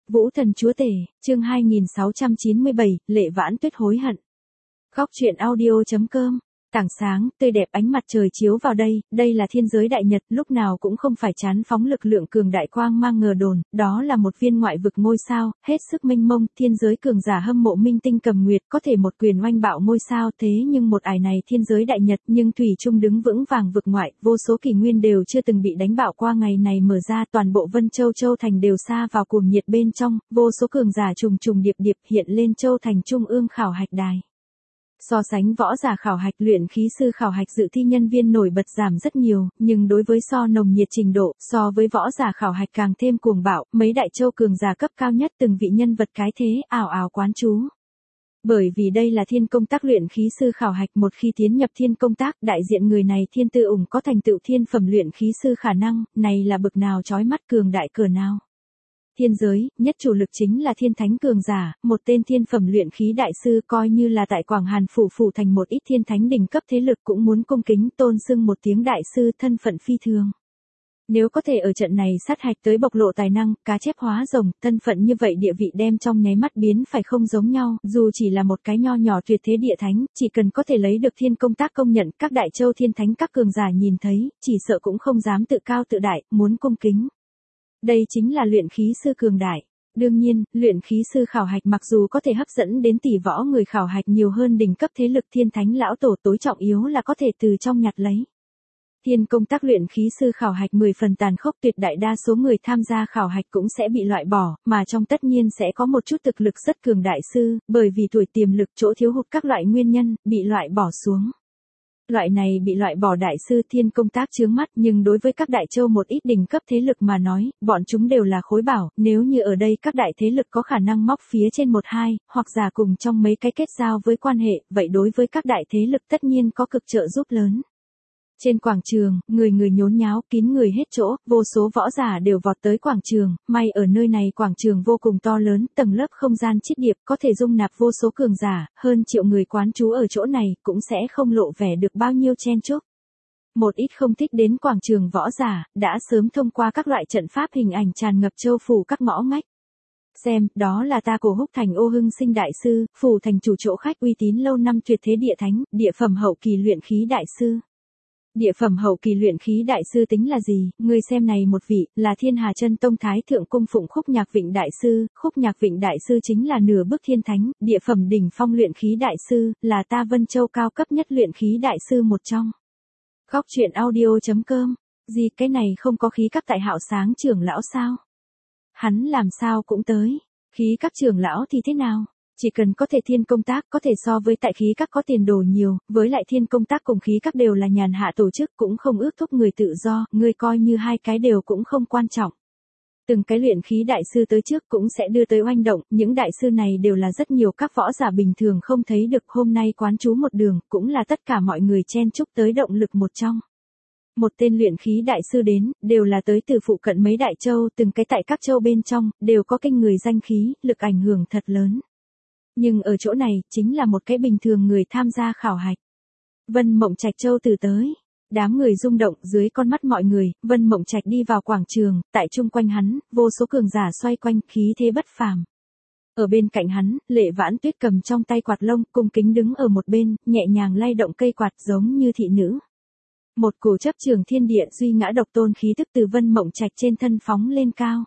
Vũ thần chúa tể, chương 2697, Lệ Vãn Tuyết hối hận. Góc truyện audio.com. Tảng sáng, tươi đẹp ánh mặt trời chiếu vào đây là thiên giới đại nhật, lúc nào cũng không phải chán phóng lực lượng cường đại quang mang ngờ đồn, đó là một viên ngoại vực ngôi sao, hết sức mênh mông, thiên giới cường giả hâm mộ minh tinh cầm nguyệt, có thể một quyền oanh bạo ngôi sao, thế nhưng một ải này thiên giới đại nhật, nhưng thủy chung đứng vững vàng vực ngoại, vô số kỷ nguyên đều chưa từng bị đánh bạo qua ngày này mở ra, toàn bộ Vân Châu Châu thành đều xa vào cuồng nhiệt bên trong, vô số cường giả trùng trùng điệp điệp hiện lên Châu thành trung ương khảo hạch đài. So sánh võ giả khảo hạch, luyện khí sư khảo hạch dự thi nhân viên nổi bật giảm rất nhiều, nhưng đối với so nồng nhiệt trình độ, so với võ giả khảo hạch càng thêm cuồng bạo, mấy đại châu cường giả cấp cao nhất từng vị nhân vật cái thế, ào ào quán chú. Bởi vì đây là thiên công tác luyện khí sư khảo hạch, một khi tiến nhập thiên công tác, đại diện người này thiên tư ủng có thành tựu thiên phẩm luyện khí sư khả năng, này là bực nào chói mắt cường đại cỡ nào. Thiên giới, nhất chủ lực chính là thiên thánh cường giả, một tên thiên phẩm luyện khí đại sư, coi như là tại Quảng Hàn phủ thành một ít thiên thánh đỉnh cấp thế lực cũng muốn cung kính tôn xưng một tiếng đại sư, thân phận phi thường. Nếu có thể ở trận này sát hạch tới bộc lộ tài năng, cá chép hóa rồng, thân phận như vậy địa vị đem trong nháy mắt biến phải không giống nhau, dù chỉ là một cái nho nhỏ tuyệt thế địa thánh, chỉ cần có thể lấy được thiên công tác công nhận, các đại châu thiên thánh các cường giả nhìn thấy, chỉ sợ cũng không dám tự cao tự đại, muốn cung kính. Đây chính là luyện khí sư cường đại. Đương nhiên, luyện khí sư khảo hạch mặc dù có thể hấp dẫn đến tỷ võ người khảo hạch nhiều hơn đỉnh cấp thế lực thiên thánh lão tổ, tối trọng yếu là có thể từ trong nhặt lấy. Thiên công tác luyện khí sư khảo hạch 10 phần tàn khốc, tuyệt đại đa số người tham gia khảo hạch cũng sẽ bị loại bỏ, mà trong tất nhiên sẽ có một chút thực lực rất cường đại sư, bởi vì tuổi tiềm lực chỗ thiếu hụt các loại nguyên nhân, bị loại bỏ xuống. Loại này bị loại bỏ đại sư thiên công tác chướng mắt, nhưng đối với các đại châu một ít đỉnh cấp thế lực mà nói, bọn chúng đều là khối bảo, nếu như ở đây các đại thế lực có khả năng móc phía trên 1-2, hoặc giả cùng trong mấy cái kết giao với quan hệ, vậy đối với các đại thế lực tất nhiên có cực trợ giúp lớn. Trên quảng trường, người nhốn nháo, kín người hết chỗ, vô số võ giả đều vọt tới quảng trường, may ở nơi này quảng trường vô cùng to lớn, tầng lớp không gian chiết điệp có thể dung nạp vô số cường giả, hơn triệu người quán trú ở chỗ này, cũng sẽ không lộ vẻ được bao nhiêu chen chúc. Một ít không thích đến quảng trường võ giả, đã sớm thông qua các loại trận pháp hình ảnh tràn ngập châu phủ các ngõ ngách. Xem, đó là ta Cổ Húc Thành Ô Hưng Sinh đại sư, phủ thành chủ chỗ khách uy tín lâu năm tuyệt thế địa thánh, địa phẩm hậu kỳ luyện khí đại sư. Địa phẩm hậu kỳ luyện khí đại sư tính là gì, ngươi xem này một vị, là Thiên Hà Chân Tông Thái Thượng Cung Phụng Khúc Nhạc Vịnh đại sư, Khúc Nhạc Vịnh đại sư chính là nửa bước thiên thánh, địa phẩm đỉnh phong luyện khí đại sư, là ta Vân Châu cao cấp nhất luyện khí đại sư một trong. Góc truyện audio.com, gì cái này không có khí các tại Hạo Sáng trưởng lão sao? Hắn làm sao cũng tới, khí các trưởng lão thì thế nào? Chỉ cần có thể thiên công tác có thể so với tại khí các có tiền đồ nhiều, với lại thiên công tác cùng khí các đều là nhàn hạ tổ chức cũng không ước thúc người tự do, người coi như hai cái đều cũng không quan trọng. Từng cái luyện khí đại sư tới trước cũng sẽ đưa tới oanh động, những đại sư này đều là rất nhiều các võ giả bình thường không thấy được, hôm nay quán trú một đường, cũng là tất cả mọi người chen chúc tới động lực một trong. Một tên luyện khí đại sư đến, đều là tới từ phụ cận mấy đại châu, từng cái tại các châu bên trong, đều có kinh người danh khí, lực ảnh hưởng thật lớn. Nhưng ở chỗ này, chính là một cái bình thường người tham gia khảo hạch. Vân Mộng Trạch Châu từ tới. Đám người rung động dưới con mắt mọi người, Vân Mộng Trạch đi vào quảng trường, tại chung quanh hắn, vô số cường giả xoay quanh, khí thế bất phàm. Ở bên cạnh hắn, Lệ Vãn Tuyết cầm trong tay quạt lông, cung kính đứng ở một bên, nhẹ nhàng lay động cây quạt giống như thị nữ. Một cổ chấp trường thiên địa duy ngã độc tôn khí tức từ Vân Mộng Trạch trên thân phóng lên cao.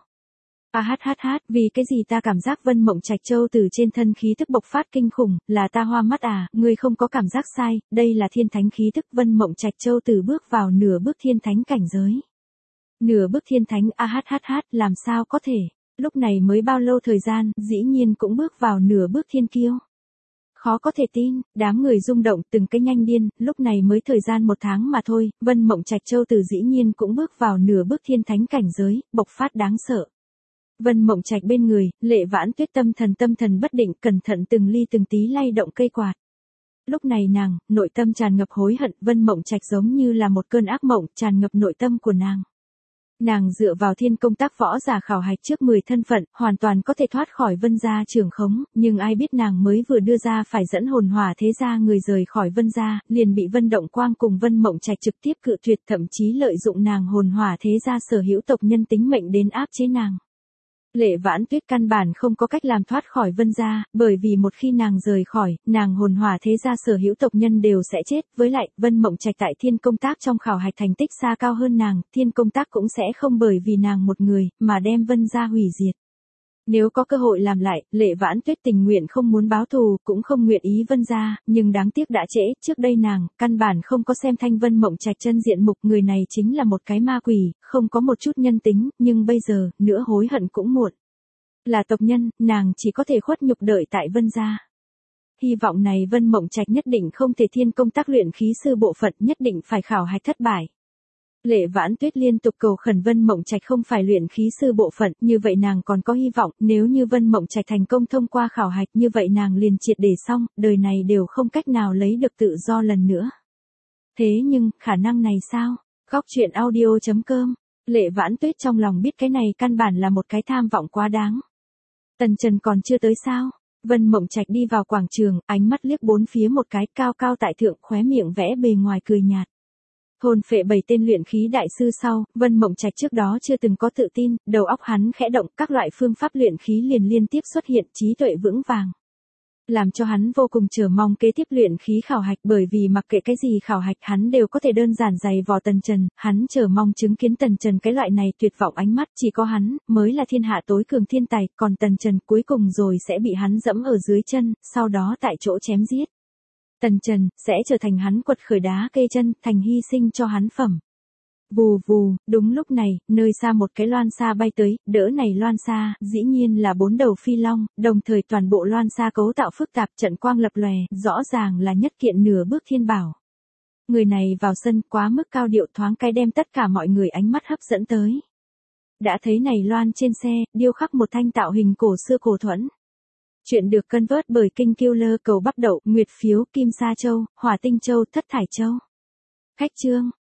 Vì cái gì ta cảm giác Vân Mộng Trạch Châu từ trên thân khí tức bộc phát kinh khủng, là ta hoa mắt à, ngươi không có cảm giác sai, đây là thiên thánh khí tức. Vân Mộng Trạch Châu từ bước vào nửa bước thiên thánh cảnh giới. Nửa bước thiên thánh làm sao có thể, lúc này mới bao lâu thời gian, dĩ nhiên cũng bước vào nửa bước thiên kiêu. Khó có thể tin, đám người rung động từng cái nhanh điên, lúc này mới thời gian 1 tháng mà thôi, Vân Mộng Trạch Châu từ dĩ nhiên cũng bước vào nửa bước thiên thánh cảnh giới, bộc phát đáng sợ. Vân Mộng Trạch bên người, Lệ Vãn Tuyết tâm thần bất định, cẩn thận từng ly từng tí lay động cây quạt. Lúc này nàng, nội tâm tràn ngập hối hận, Vân Mộng Trạch giống như là một cơn ác mộng, tràn ngập nội tâm của nàng. Nàng dựa vào thiên công tác võ giả khảo hạch trước 10 thân phận, hoàn toàn có thể thoát khỏi Vân gia trưởng khống, nhưng ai biết nàng mới vừa đưa ra phải dẫn hồn hỏa thế gia người rời khỏi Vân gia, liền bị Vân Động Quang cùng Vân Mộng Trạch trực tiếp cự tuyệt, thậm chí lợi dụng nàng hồn hỏa thế gia sở hữu tộc nhân tính mệnh đến áp chế nàng. Lệ Vãn Tuyết căn bản không có cách làm thoát khỏi Vân gia, bởi vì một khi nàng rời khỏi, nàng hồn hỏa thế gia sở hữu tộc nhân đều sẽ chết, với lại, Vân Mộng Trạch tại Thiên Công Tác trong khảo hạch thành tích xa cao hơn nàng, Thiên Công Tác cũng sẽ không bởi vì nàng một người, mà đem Vân gia hủy diệt. Nếu có cơ hội làm lại, Lệ Vãn Tuyết tình nguyện không muốn báo thù, cũng không nguyện ý Vân gia, nhưng đáng tiếc đã trễ, trước đây nàng, căn bản không có xem thanh Vân Mộng Trạch chân diện mục, người này chính là một cái ma quỷ, không có một chút nhân tính, nhưng bây giờ, nữa hối hận cũng muộn. Là tộc nhân, nàng chỉ có thể khuất nhục đợi tại Vân gia. Hy vọng này Vân Mộng Trạch nhất định không thể Thiên Công Tác luyện khí sư bộ phận, nhất định phải khảo hạch thất bại. Lệ Vãn Tuyết liên tục cầu khẩn Vân Mộng Trạch không phải luyện khí sư bộ phận, như vậy nàng còn có hy vọng, nếu như Vân Mộng Trạch thành công thông qua khảo hạch, như vậy nàng liền triệt để xong, đời này đều không cách nào lấy được tự do lần nữa. Thế nhưng, khả năng này sao? Góc truyện audio.com. Lệ Vãn Tuyết trong lòng biết cái này căn bản là một cái tham vọng quá đáng. Tần Trần còn chưa tới sao? Vân Mộng Trạch đi vào quảng trường, ánh mắt liếc bốn phía một cái, cao cao tại thượng, khóe miệng vẽ bề ngoài cười nhạt. Thôn phệ 7 tên luyện khí đại sư sau, Vân Mộng Trạch trước đó chưa từng có tự tin, đầu óc hắn khẽ động, các loại phương pháp luyện khí liền liên tiếp xuất hiện, trí tuệ vững vàng. Làm cho hắn vô cùng chờ mong kế tiếp luyện khí khảo hạch, bởi vì mặc kệ cái gì khảo hạch hắn đều có thể đơn giản giày vò Tần Trần, hắn chờ mong chứng kiến Tần Trần cái loại này tuyệt vọng ánh mắt, chỉ có hắn mới là thiên hạ tối cường thiên tài, còn Tần Trần cuối cùng rồi sẽ bị hắn dẫm ở dưới chân, sau đó tại chỗ chém giết. Tần Trần sẽ trở thành hắn quật khởi đá kê chân, thành hy sinh cho hắn phẩm. Vù vù, đúng lúc này, nơi xa một cái loan xa bay tới, đỡ này loan xa, dĩ nhiên là 4 đầu phi long, đồng thời toàn bộ loan xa cấu tạo phức tạp, trận quang lập lòe, rõ ràng là nhất kiện nửa bước thiên bảo. Người này vào sân quá mức cao điệu, thoáng cái đem tất cả mọi người ánh mắt hấp dẫn tới. Đã thấy này loan trên xe, điêu khắc một thanh tạo hình cổ xưa cổ thuẫn. Chuyện được cân vớt bởi Kinh Killer, cầu bắp đậu, nguyệt phiếu, kim sa châu, hỏa tinh châu, thất thải châu. Khách chương.